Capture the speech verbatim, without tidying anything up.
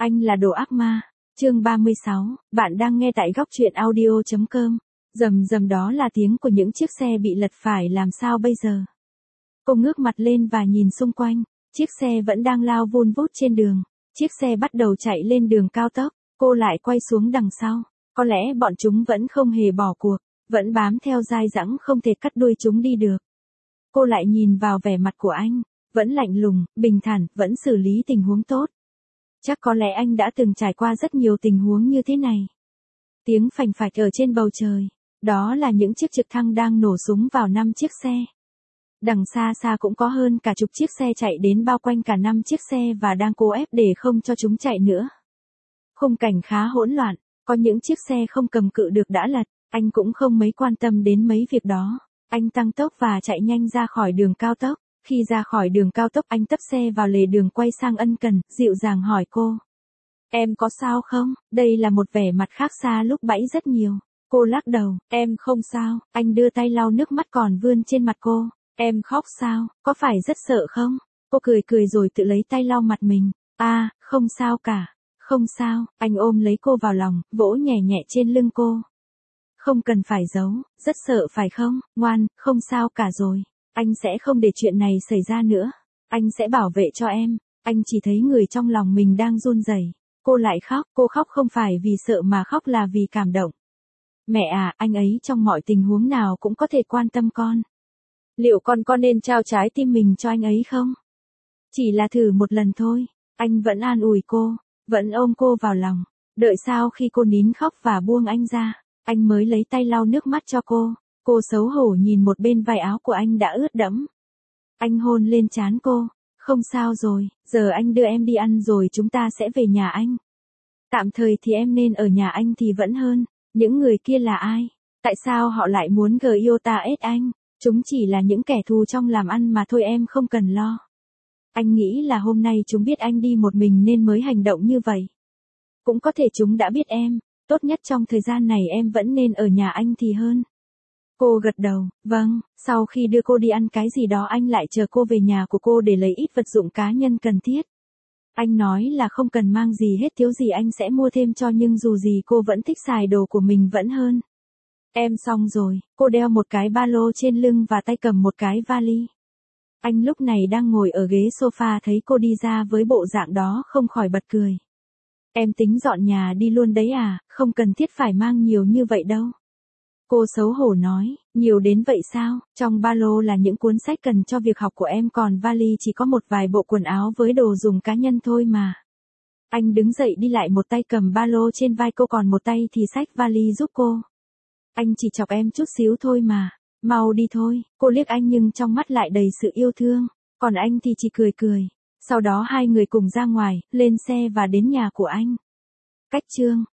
Anh là đồ ác ma. Chương ba mươi sáu, bạn đang nghe tại góc truyện audio chấm com. Rầm rầm, đó là tiếng của những chiếc xe bị lật, phải làm sao bây giờ? Cô ngước mặt lên và nhìn xung quanh, chiếc xe vẫn đang lao vun vút trên đường. Chiếc xe bắt đầu chạy lên đường cao tốc, cô lại quay xuống đằng sau. Có lẽ bọn chúng vẫn không hề bỏ cuộc, vẫn bám theo dai dẳng không thể cắt đuôi chúng đi được. Cô lại nhìn vào vẻ mặt của anh, vẫn lạnh lùng, bình thản, vẫn xử lý tình huống tốt. Chắc có lẽ anh đã từng trải qua rất nhiều tình huống như thế này. Tiếng phành phạch ở trên bầu trời, đó là những chiếc trực thăng đang nổ súng vào năm chiếc xe. Đằng xa xa cũng có hơn cả chục chiếc xe chạy đến bao quanh cả năm chiếc xe và đang cố ép để không cho chúng chạy nữa. Khung cảnh khá hỗn loạn, có những chiếc xe không cầm cự được đã lật, anh cũng không mấy quan tâm đến mấy việc đó. Anh tăng tốc và chạy nhanh ra khỏi đường cao tốc. Khi ra khỏi đường cao tốc, anh tấp xe vào lề đường, quay sang ân cần, dịu dàng hỏi cô. Em có sao không? Đây là một vẻ mặt khác xa lúc bẫy rất nhiều. Cô lắc đầu, em không sao. Anh đưa tay lau nước mắt còn vươn trên mặt cô. Em khóc sao? Có phải rất sợ không? Cô cười cười rồi tự lấy tay lau mặt mình. À, không sao cả. Không sao. Anh ôm lấy cô vào lòng, vỗ nhẹ nhẹ trên lưng cô. Không cần phải giấu, rất sợ phải không? Ngoan, không sao cả rồi. Anh sẽ không để chuyện này xảy ra nữa. Anh sẽ bảo vệ cho em. Anh chỉ thấy người trong lòng mình đang run rẩy. Cô lại khóc, cô khóc không phải vì sợ mà khóc là vì cảm động. Mẹ à, anh ấy trong mọi tình huống nào cũng có thể quan tâm con. Liệu con có nên trao trái tim mình cho anh ấy không? Chỉ là thử một lần thôi. Anh vẫn an ủi cô, vẫn ôm cô vào lòng. Đợi sau khi cô nín khóc và buông anh ra, anh mới lấy tay lau nước mắt cho cô. Cô xấu hổ nhìn một bên vai áo của anh đã ướt đẫm. Anh hôn lên trán cô. Không sao rồi, giờ anh đưa em đi ăn rồi chúng ta sẽ về nhà anh. Tạm thời thì em nên ở nhà anh thì vẫn hơn. Những người kia là ai? Tại sao họ lại muốn gờ yêu ta ết anh? Chúng chỉ là những kẻ thù trong làm ăn mà thôi, em không cần lo. Anh nghĩ là hôm nay chúng biết anh đi một mình nên mới hành động như vậy. Cũng có thể chúng đã biết em. Tốt nhất trong thời gian này em vẫn nên ở nhà anh thì hơn. Cô gật đầu, vâng. Sau khi đưa cô đi ăn cái gì đó, anh lại chờ cô về nhà của cô để lấy ít vật dụng cá nhân cần thiết. Anh nói là không cần mang gì hết, thiếu gì anh sẽ mua thêm cho, nhưng dù gì cô vẫn thích xài đồ của mình vẫn hơn. Em xong rồi. Cô đeo một cái ba lô trên lưng và tay cầm một cái vali. Anh lúc này đang ngồi ở ghế sofa, thấy cô đi ra với bộ dạng đó không khỏi bật cười. Em tính dọn nhà đi luôn đấy à, không cần thiết phải mang nhiều như vậy đâu. Cô xấu hổ nói, nhiều đến vậy sao? Trong ba lô là những cuốn sách cần cho việc học của em, còn vali chỉ có một vài bộ quần áo với đồ dùng cá nhân thôi mà. Anh đứng dậy đi lại, một tay cầm ba lô trên vai cô, còn một tay thì xách vali giúp cô. Anh chỉ chọc em chút xíu thôi mà. Mau đi thôi. Cô liếc anh nhưng trong mắt lại đầy sự yêu thương. Còn anh thì chỉ cười cười. Sau đó hai người cùng ra ngoài, lên xe và đến nhà của anh. Cách chương